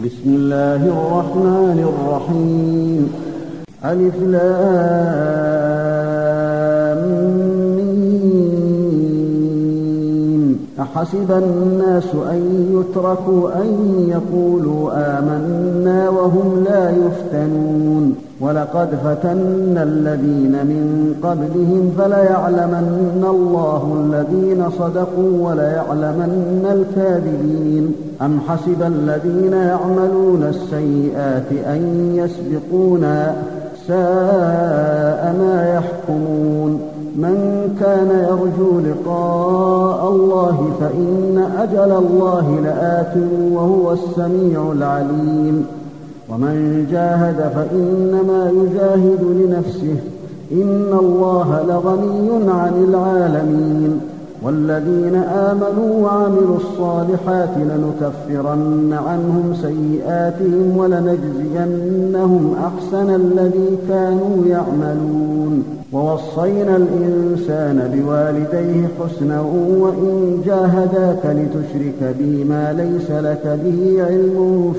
بسم الله الرحمن الرحيم. ألف لام ميم. أحسب الناس أن يتركوا أن يقولوا آمنا وهم لا يفتنون ولقد فتنا الذين من قبلهم فليعلمن الله الذين صدقوا وليعلمن الكاذبين. أم حسب الذين يعملون السيئات أن يسبقونا ساء ما يحكمون. من كان يرجو لقاء الله فإن أجل الله لآت وهو السميع العليم. ومن جاهد فإنما يجاهد لنفسه إن الله لغني عن العالمين. والذين آمنوا وعملوا الصالحات لنكفرن عنهم سيئاتهم ولنجزينهم أحسن الذي كانوا يعملون. ووصينا الإنسان بوالديه حسنا وإن جاهداك لتشرك بي ما ليس لك به علم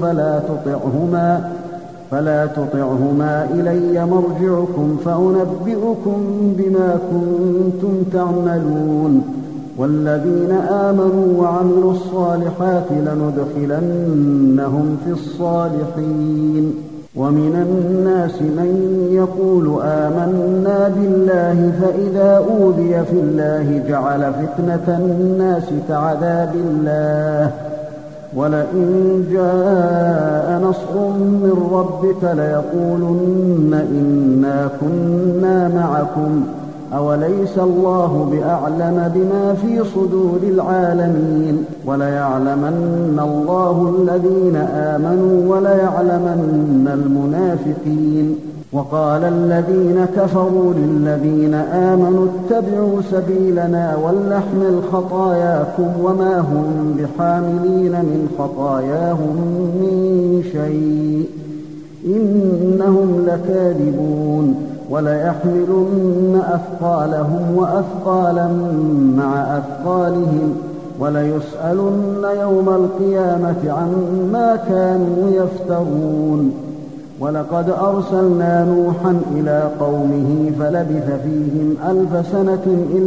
فلا تطعهما إلي مرجعكم فأنبئكم بما كنتم تعملون. والذين آمنوا وعملوا الصالحات لندخلنهم في الصالحين. ومن الناس من يقول آمنا بالله فإذا أوذي في الله جعل فتنة الناس كعذاب الله ولئن جاء نصر من ربك ليقولن إنا كنا معكم أوليس الله بأعلم بما في صدور العالمين. وليعلمن الله الذين آمنوا وليعلمن المنافقين. وقال الذين كفروا للذين آمنوا اتبعوا سبيلنا ولنحمل خطاياكم وما هم بحاملين من خطاياهم من شيء إنهم لكاذبون. وليحملن أثقالهم وأثقالا مع أثقالهم وليسألن يوم القيامة عما كانوا يفترون. ولقد أرسلنا نوحا إلى قومه فلبث فيهم 1000 سنة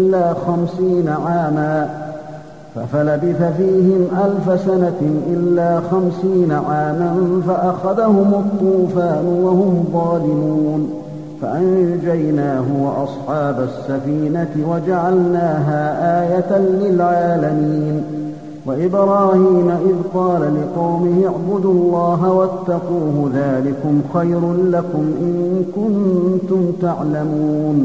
إلا 50 عاما فأخذهم الطوفان وهم ظالمون فأنجيناه وأصحاب السفينة وجعلناها آية للعالمين. وإبراهيم إذ قال لقومه اعبدوا الله واتقوه ذلكم خير لكم إن كنتم تعلمون.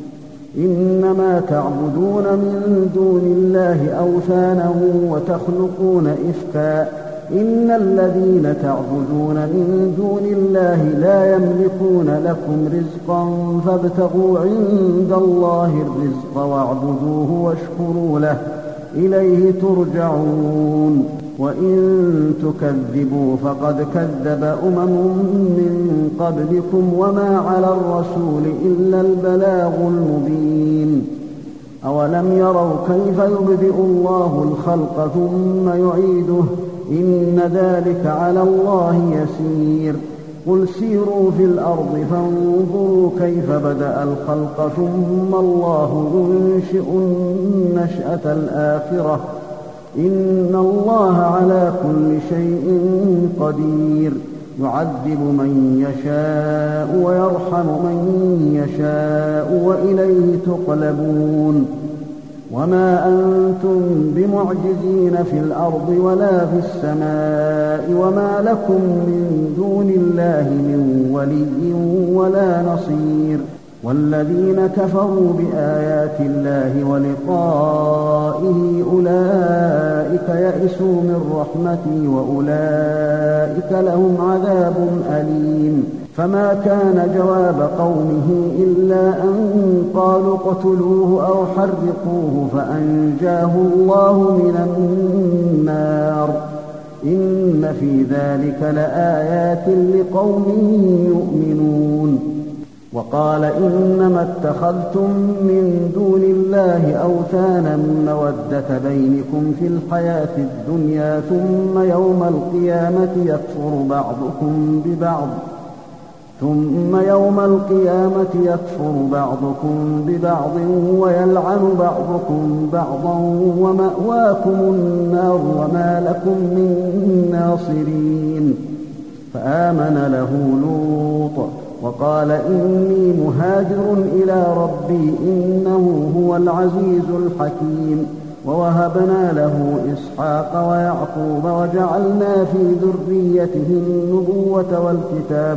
إنما تعبدون من دون الله أوثانا وتخلقون إفكا إن الذين تعبدون من دون الله لا يملكون لكم رزقا فابتغوا عند الله الرزق واعبدوه واشكروا له إليه ترجعون. وإن تكذبوا فقد كذب من قبلكم وما على الرسول إلا البلاغ المبين. أولم يروا كيف يبدئ الله الخلق ثم يعيده إن ذلك على الله يسير. قل سيروا في الأرض فانظروا كيف بدأ الخلق ثم الله ينشئ النشأة الآخرة إن الله على كل شيء قدير. يعذب من يشاء ويرحم من يشاء وإليه تقلبون. وما أنتم بمعجزين في الأرض ولا في السماء وما لكم من دون الله من ولي ولا نصير. والذين كفروا بآيات الله ولقائه أولئك يئسوا من رحمتي وأولئك لهم عذاب أليم. فما كان جواب قومه إلا أن قالوا اقتلوه أو حرقوه فأنجاه الله من النار. إن في ذلك لآيات لقوم يؤمنون. وقال إنما اتخذتم من دون الله أوثانا مودة بينكم في الحياة الدنيا ثم يوم القيامة يكفر بعضكم ببعض ويلعن بعضكم بعضا ومأواكم النار وما لكم من ناصرين. فآمن له لوط وقال إني مهاجر إلى ربي إنه هو العزيز الحكيم. ووهبنا له إسحاق ويعقوب وجعلنا في ذريته النبوة والكتاب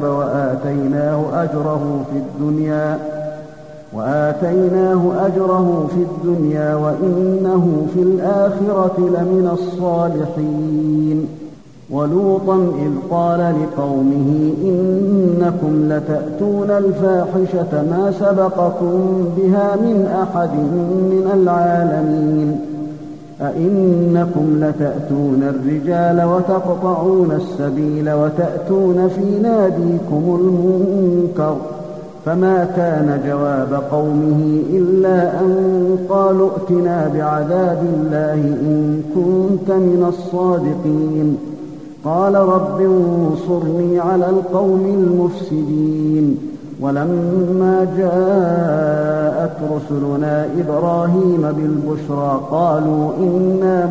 وآتيناه أجره في الدنيا وإنه في الآخرة لمن الصالحين. ولوطا إذ قال لقومه إنكم لتأتون الفاحشة ما سبقكم بها من أحد من العالمين. أئنكم لتأتون الرجال وتقطعون السبيل وتأتون في ناديكم المنكر. فما كان جواب قومه إلا أن قالوا ائتنا بعذاب الله إن كنت من الصادقين. قال رب انصرني على القوم المفسدين. ولما جاءت رسلنا إبراهيم بالبشرى قالوا إنا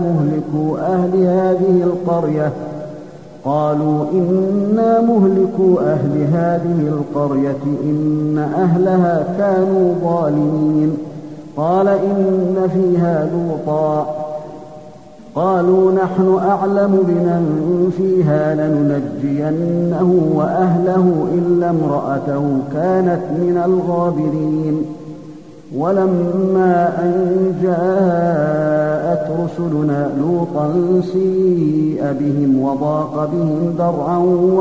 مهلكو أهل هذه القرية إن أهلها كانوا ظالمين. قال إن فيها لوطا قالوا نحن أعلم بمن فيها لننجينه وأهله إلا امرأته كانت من الغابرين. ولما أن جاءت رسلنا لوطا سيء بهم وضاق بهم ذرعا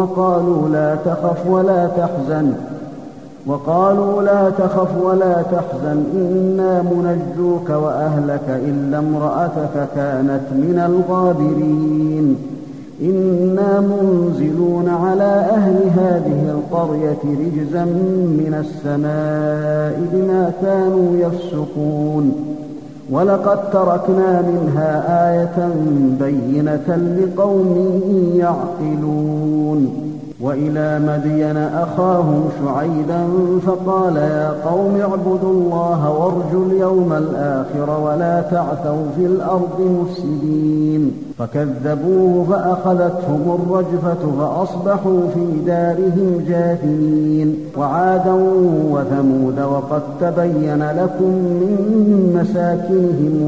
وقالوا لا تخف ولا تحزن إنا منجوك وأهلك إلا امرأتك كانت من الغابرين. إنا منزلون على أهل هذه القرية رجزا من السماء بما كانوا يفسقون. ولقد تركنا منها آية بينة لقوم يعقلون. وإلى مدين أخاهم شعيبا فقال يا قوم اعبدوا الله وارجوا اليوم الآخر ولا تعثوا في الأرض مفسدين. فكذبوه فأخذتهم الرجفة فأصبحوا في دارهم جاثمين. وعادا وثمود وقد تبين لكم من مساكنهم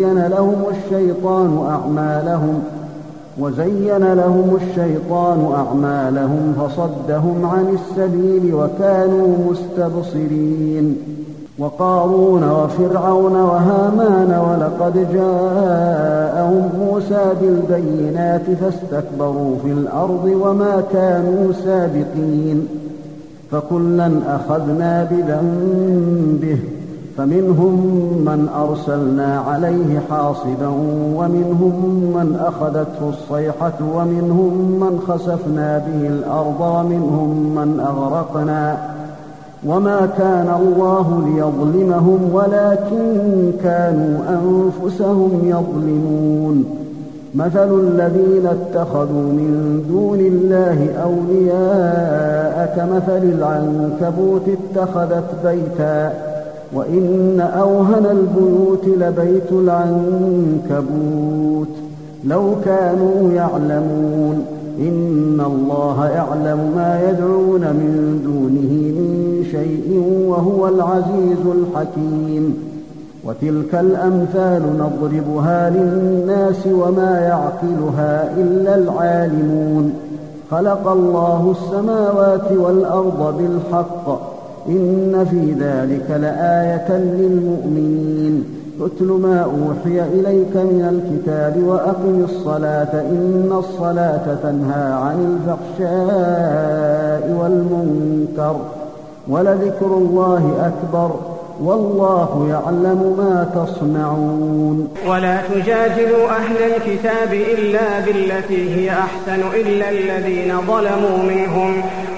وزين لهم الشيطان أعمالهم فصدهم عن السبيل وكانوا مستبصرين. وقارون وفرعون وهامان ولقد جاءهم موسى بالبينات فاستكبروا في الأرض وما كانوا سابقين. فكلا أخذنا بذنبه فمنهم من أرسلنا عليه حاصبا ومنهم من أخذته الصيحة ومنهم من خسفنا به الأرض ومنهم من أغرقنا وما كان الله ليظلمهم ولكن كانوا أنفسهم يظلمون. مثل الذين اتخذوا من دون الله أولياء كمثل العنكبوت اتخذت بيتا وإن أوهن البيوت لبيت العنكبوت لو كانوا يعلمون. إن الله يعلم ما يدعون من دونه من شيء وهو العزيز الحكيم. وتلك الأمثال نضربها للناس وما يعقلها إلا العالمون. خلق الله السماوات والأرض بالحق إن في ذلك لآية للمؤمنين. اتل ما أوحي إليك من الكتاب وأقم الصلاة إن الصلاة تنهى عن الفحشاء والمنكر ولذكر الله أكبر والله يعلم ما تصنعون. ولا تجادلوا أهل الكتاب إلا بالتي هي أحسن إلا الذين ظلموا منهم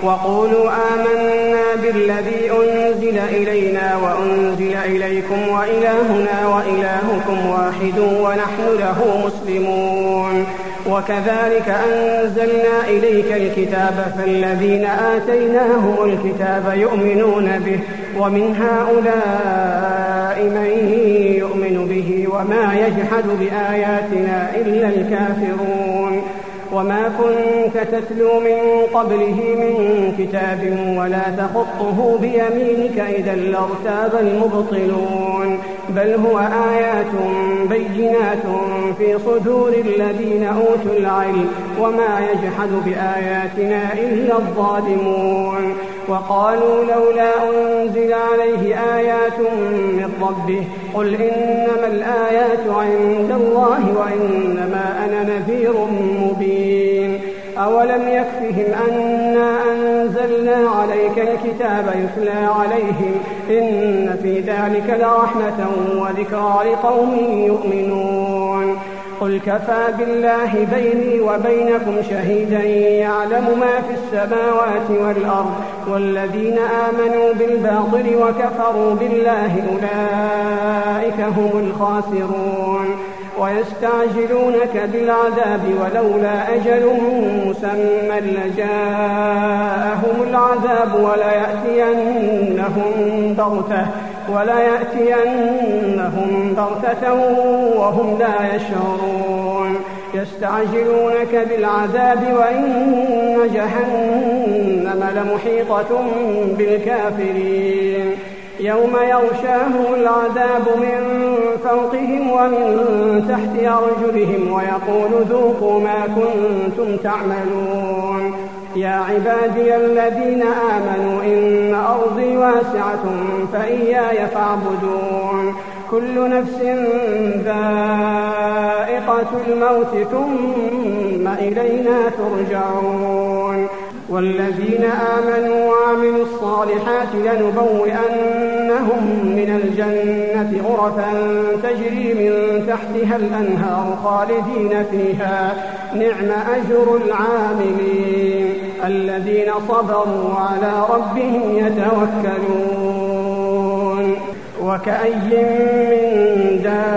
وقولوا آمنا بالذي أنزل إلينا وأنزل إليكم وإلهنا وإلهكم واحد ونحن له مسلمون. وكذلك أنزلنا إليك الكتاب فالذين آتيناهم الكتاب يؤمنون به ومن هؤلاء من يؤمن به وما يجحد بآياتنا إلا الكافرون. وما كنت تتلو من قبله من كتاب ولا تخطه بيمينك إذا لارتاب المبطلون بل هو آيات بينات في صدور الذين أوتوا العلم وما يجحد بآياتنا إلا الظالمون. وقالوا لولا أنزل عليه آيات من ربه قل إنما الآيات عند الله وإنما أنا نذير مبين. أولم يكفهم أنا أنزلنا عليك الكتاب يتلى عليهم إن في ذلك لرحمة وذكرى لقوم يؤمنون. قل كفى بالله بيني وبينكم شهيدا يعلم ما في السماوات والأرض والذين آمنوا بالباطل وكفروا بالله أولئك هم الخاسرون. ويستعجلونك بالعذاب ولولا أجل مسمى لجاءهم العذاب وليأتينهم بغتة وهم لا يشعرون. يستعجلونك بالعذاب وإن جهنم لمحيطة بالكافرين. يوم يغشاهم العذاب من فوقهم ومن تحت أرجلهم ويقول ذوقوا ما كنتم تعملون. يا عبادي الذين آمنوا إن أرضي واسعة فإياي فاعبدون. كل نفس ذائقة الموت ثم إلينا ترجعون. والذين آمنوا وعملوا الصالحات لنبوئنهم من الجنة غرفا تجري من تحتها الأنهار خالدين فيها نعم أجر العاملين الذين صبروا على ربهم يتوكلون. وكأي من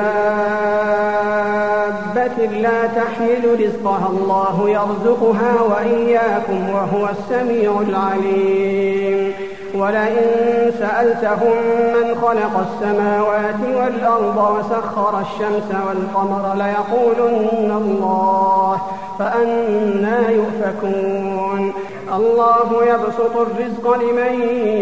دابة لا تحمل رزقها الله يرزقها وإياكم وهو السميع العليم. ولئن سألتهم من خلق السماوات والأرض وسخر الشمس والقمر ليقولن الله فأنى يؤفكون. الله يبسط الرزق لمن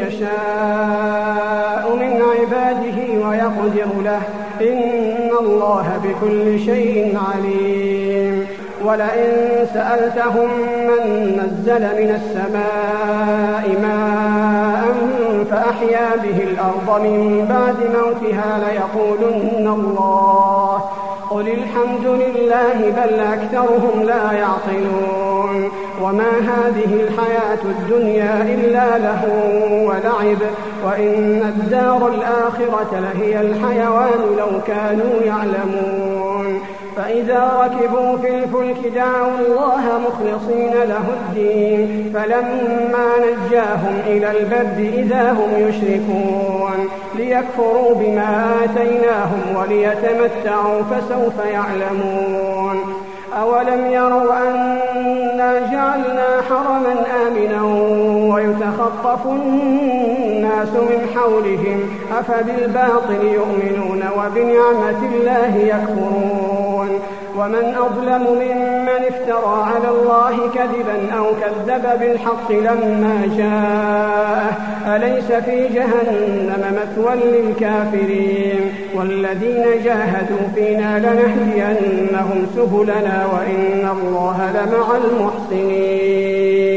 يشاء من عباده ويقدر له إن الله بكل شيء عليم. ولئن سألتهم من نزل من السماء ماء فأحيا به الأرض من بعد موتها ليقولن الله قل الحمد لله بل أكثرهم لا يعقلون. وما هذه الحياة الدنيا إلا لهو ولعب وإن الدار الآخرة لهي الحيوان لو كانوا يعلمون. فإذا ركبوا في الفلك دعوا الله مخلصين له الدين فلما نجاهم إلى البر إذا هم يشركون ليكفروا بما آتيناهم وليتمتعوا فسوف يعلمون. أولم يروا أنا جعلنا حرما آمنا ويتخطف الناس من حولهم أفبالباطل يؤمنون وبنعمة الله يكفرون. ومن أظلم ممن افترى على الله كذبا أو كذب بالحق لما جاءه أليس في جهنم مثوى للكافرين. والذين جاهدوا فينا لنهدينهم سبلنا وإن الله لمع المحسنين.